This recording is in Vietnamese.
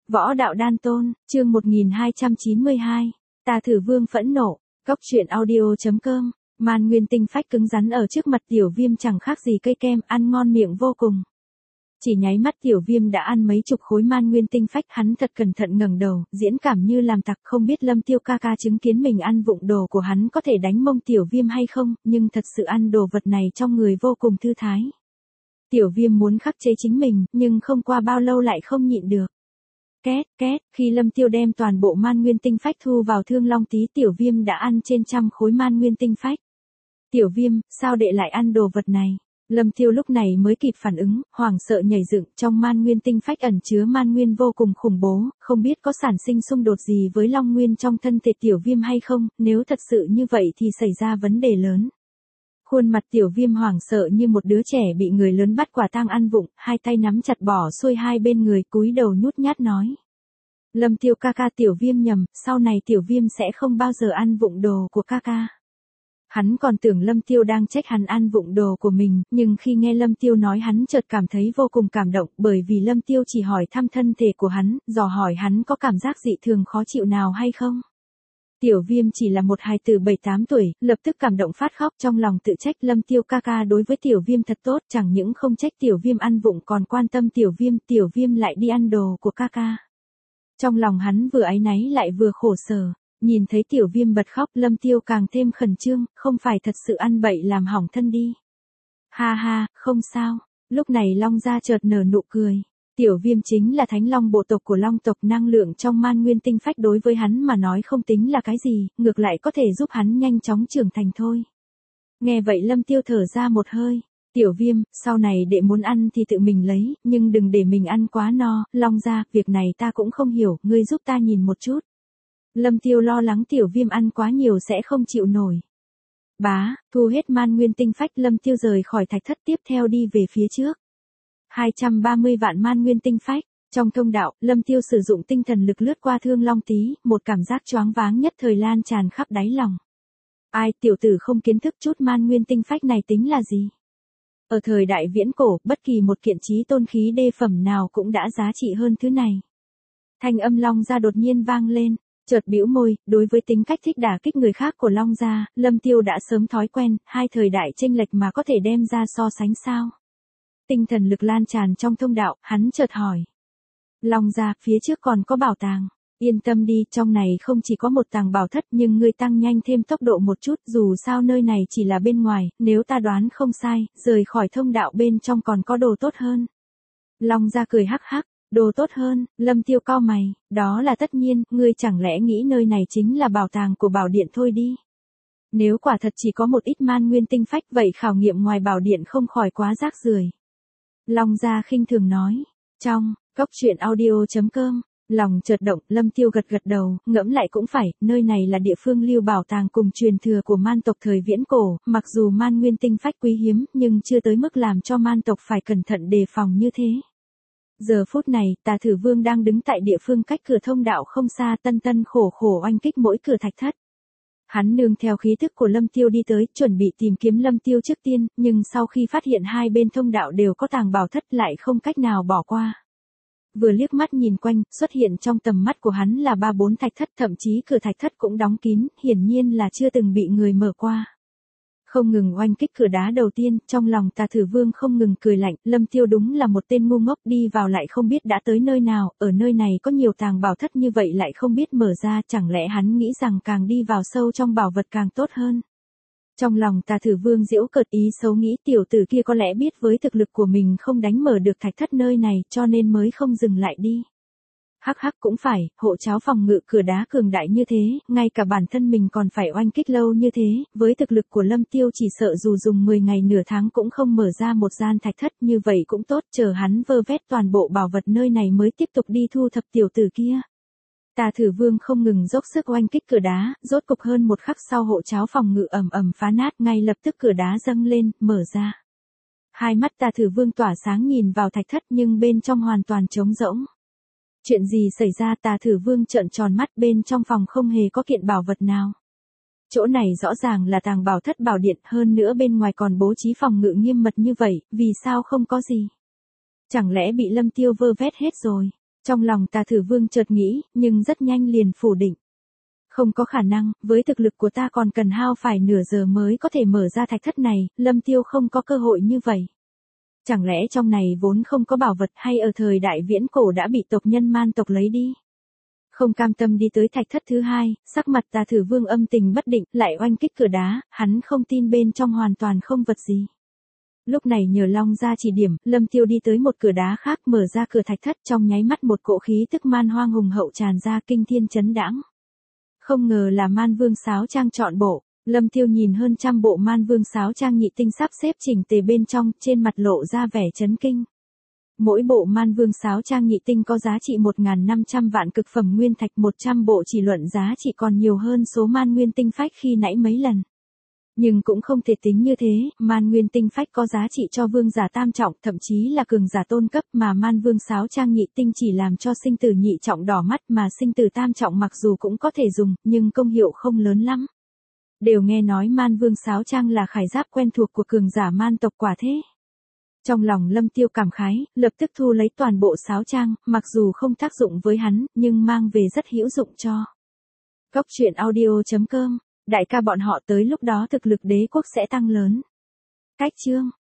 Võ đạo đan tôn, chương 1292. Tà Thử Vương phẫn nộ. Cốc truyện audio.com. Man nguyên tinh phách cứng rắn ở trước mặt Tiểu Viêm chẳng khác gì cây kem, ăn ngon miệng vô cùng. Chỉ nháy mắt Tiểu Viêm đã ăn mấy chục khối man nguyên tinh phách, hắn thật cẩn thận ngẩng đầu, diễn cảm như làm tặc, không biết Lâm Tiêu ca ca chứng kiến mình ăn vụng đồ của hắn có thể đánh mông Tiểu Viêm hay không, nhưng thật sự ăn đồ vật này trong người vô cùng thư thái. Tiểu Viêm muốn khắc chế chính mình, nhưng không qua bao lâu lại không nhịn được. Két, két, khi Lâm Tiêu đem toàn bộ man nguyên tinh phách thu vào Thương Long Tí, Tiểu Viêm đã ăn trên 100 khối man nguyên tinh phách. Tiểu Viêm, sao đệ lại ăn đồ vật này? Lâm Tiêu lúc này mới kịp phản ứng, hoảng sợ nhảy dựng, trong man nguyên tinh phách ẩn chứa man nguyên vô cùng khủng bố, không biết có sản sinh xung đột gì với long nguyên trong thân thể Tiểu Viêm hay không, nếu thật sự như vậy thì xảy ra vấn đề lớn. Khuôn mặt Tiểu Viêm hoảng sợ như một đứa trẻ bị người lớn bắt quả tang ăn vụng, hai tay nắm chặt bỏ xuôi hai bên người, cúi đầu nhút nhát nói. Lâm Tiêu ca ca, Tiểu Viêm nhầm, sau này Tiểu Viêm sẽ không bao giờ ăn vụng đồ của ca ca. Hắn còn tưởng Lâm Tiêu đang trách hắn ăn vụng đồ của mình, nhưng khi nghe Lâm Tiêu nói hắn chợt cảm thấy vô cùng cảm động, bởi vì Lâm Tiêu chỉ hỏi thăm thân thể của hắn, dò hỏi hắn có cảm giác dị thường khó chịu nào hay không. Tiểu Viêm chỉ là một hài tử 7-8 tuổi, lập tức cảm động phát khóc, trong lòng tự trách Lâm Tiêu ca ca đối với Tiểu Viêm thật tốt, chẳng những không trách Tiểu Viêm ăn vụng còn quan tâm Tiểu Viêm lại đi ăn đồ của ca ca. Trong lòng hắn vừa áy náy lại vừa khổ sở, nhìn thấy Tiểu Viêm bật khóc, Lâm Tiêu càng thêm khẩn trương, không phải thật sự ăn bậy làm hỏng thân đi. Ha ha, không sao. Lúc này Long gia chợt nở nụ cười. Tiểu Viêm chính là thánh long bộ tộc của long tộc, năng lượng trong man nguyên tinh phách đối với hắn mà nói không tính là cái gì, ngược lại có thể giúp hắn nhanh chóng trưởng thành thôi. Nghe vậy Lâm Tiêu thở ra một hơi. Tiểu Viêm, sau này đệ muốn ăn thì tự mình lấy, nhưng đừng để mình ăn quá no. Long gia, việc này ta cũng không hiểu, ngươi giúp ta nhìn một chút. Lâm Tiêu lo lắng Tiểu Viêm ăn quá nhiều sẽ không chịu nổi. Bá, thu hết man nguyên tinh phách, Lâm Tiêu rời khỏi thạch thất, tiếp theo đi về phía trước. 230 vạn man nguyên tinh phách. Trong thông đạo, Lâm Tiêu sử dụng tinh thần lực lướt qua Thương Long Tí, một cảm giác choáng váng nhất thời lan tràn khắp đáy lòng. Ai, tiểu tử không kiến thức chút man nguyên tinh phách này tính là gì? Ở thời đại viễn cổ, bất kỳ một kiện chí tôn khí đê phẩm nào cũng đã giá trị hơn thứ này. Thanh âm Long gia đột nhiên vang lên. Chợt bĩu môi, đối với tính cách thích đả kích người khác của Long gia, Lâm Tiêu đã sớm thói quen, hai thời đại chênh lệch mà có thể đem ra so sánh sao? Tinh thần lực lan tràn trong thông đạo, hắn chợt hỏi. Long gia, phía trước còn có bảo tàng. Yên tâm đi, trong này không chỉ có một tàng bảo thất, nhưng ngươi tăng nhanh thêm tốc độ một chút, dù sao nơi này chỉ là bên ngoài, nếu ta đoán không sai, rời khỏi thông đạo bên trong còn có đồ tốt hơn. Long gia cười hắc hắc. Đồ tốt hơn, Lâm Tiêu cau mày, đó là tất nhiên, ngươi chẳng lẽ nghĩ nơi này chính là bảo tàng của bảo điện thôi đi. Nếu quả thật chỉ có một ít man nguyên tinh phách, vậy khảo nghiệm ngoài bảo điện không khỏi quá rác rưởi. Long gia khinh thường nói. Trong cốc truyện audio.com, lòng chợt động, Lâm Tiêu gật gật đầu, ngẫm lại cũng phải, nơi này là địa phương lưu bảo tàng cùng truyền thừa của man tộc thời viễn cổ, mặc dù man nguyên tinh phách quý hiếm, nhưng chưa tới mức làm cho man tộc phải cẩn thận đề phòng như thế. Giờ phút này, Tà Thử Vương đang đứng tại địa phương cách cửa thông đạo không xa, tân tân khổ khổ oanh kích mỗi cửa thạch thất. Hắn nương theo khí thức của Lâm Tiêu đi tới, chuẩn bị tìm kiếm Lâm Tiêu trước tiên, nhưng sau khi phát hiện hai bên thông đạo đều có tàng bảo thất lại không cách nào bỏ qua. Vừa liếc mắt nhìn quanh, xuất hiện trong tầm mắt của hắn là 3-4 thạch thất, thậm chí cửa thạch thất cũng đóng kín, hiển nhiên là chưa từng bị người mở qua. Không ngừng oanh kích cửa đá đầu tiên, trong lòng Tà Thử Vương không ngừng cười lạnh, Lâm Tiêu đúng là một tên ngu ngốc, đi vào lại không biết đã tới nơi nào, ở nơi này có nhiều tàng bảo thất như vậy lại không biết mở ra, chẳng lẽ hắn nghĩ rằng càng đi vào sâu trong bảo vật càng tốt hơn. Trong lòng Tà Thử Vương giễu cợt, ý xấu nghĩ tiểu tử kia có lẽ biết với thực lực của mình không đánh mở được thạch thất nơi này, cho nên mới không dừng lại đi. Hắc hắc cũng phải, hộ cháo phòng ngự cửa đá cường đại như thế, ngay cả bản thân mình còn phải oanh kích lâu như thế, với thực lực của Lâm Tiêu chỉ sợ dù dùng 10 ngày nửa tháng cũng không mở ra một gian thạch thất, như vậy cũng tốt, chờ hắn vơ vét toàn bộ bảo vật nơi này mới tiếp tục đi thu thập tiểu tử kia. Tà Thử Vương không ngừng dốc sức oanh kích cửa đá, rốt cục hơn một khắc sau hộ cháo phòng ngự ầm ầm phá nát, ngay lập tức cửa đá dâng lên, mở ra. Hai mắt Tà Thử Vương tỏa sáng nhìn vào thạch thất nhưng bên trong hoàn toàn trống rỗng. Chuyện gì xảy ra? Tà Thử Vương trợn tròn mắt, bên trong phòng không hề có kiện bảo vật nào. Chỗ này rõ ràng là tàng bảo thất bảo điện, hơn nữa bên ngoài còn bố trí phòng ngự nghiêm mật như vậy, vì sao không có gì? Chẳng lẽ bị Lâm Tiêu vơ vét hết rồi? Trong lòng Tà Thử Vương chợt nghĩ, nhưng rất nhanh liền phủ định. Không có khả năng, với thực lực của ta còn cần hao phải nửa giờ mới có thể mở ra thạch thất này, Lâm Tiêu không có cơ hội như vậy. Chẳng lẽ trong này vốn không có bảo vật hay ở thời đại viễn cổ đã bị tộc nhân man tộc lấy đi? Không cam tâm đi tới thạch thất thứ hai, sắc mặt Tà Thử Vương âm tình bất định, lại oanh kích cửa đá, hắn không tin bên trong hoàn toàn không vật gì. Lúc này nhờ Long ra chỉ điểm, Lâm Tiêu đi tới một cửa đá khác, mở ra cửa thạch thất, trong nháy mắt một cỗ khí tức man hoang hùng hậu tràn ra, kinh thiên chấn đãng. Không ngờ là Man Vương sáo trang trọn bộ. Lâm Tiêu nhìn hơn trăm bộ Man Vương sáo trang nhị tinh sắp xếp chỉnh tề bên trong, trên mặt lộ ra vẻ chấn kinh. Mỗi bộ Man Vương sáo trang nhị tinh có giá trị 1.500 vạn cực phẩm nguyên thạch, 100 bộ chỉ luận giá trị còn nhiều hơn số Man Nguyên tinh phách khi nãy mấy lần. Nhưng cũng không thể tính như thế, Man Nguyên tinh phách có giá trị cho vương giả tam trọng, thậm chí là cường giả tôn cấp, mà Man Vương sáo trang nhị tinh chỉ làm cho sinh tử nhị trọng đỏ mắt, mà sinh tử tam trọng mặc dù cũng có thể dùng, nhưng công hiệu không lớn lắm. Đều nghe nói Man Vương sáo trang là khải giáp quen thuộc của cường giả man tộc, quả thế. Trong lòng Lâm Tiêu cảm khái, lập tức thu lấy toàn bộ sáo trang, mặc dù không tác dụng với hắn, nhưng mang về rất hữu dụng cho. Góc truyện audio.com, đại ca bọn họ tới lúc đó thực lực đế quốc sẽ tăng lớn. Cách chương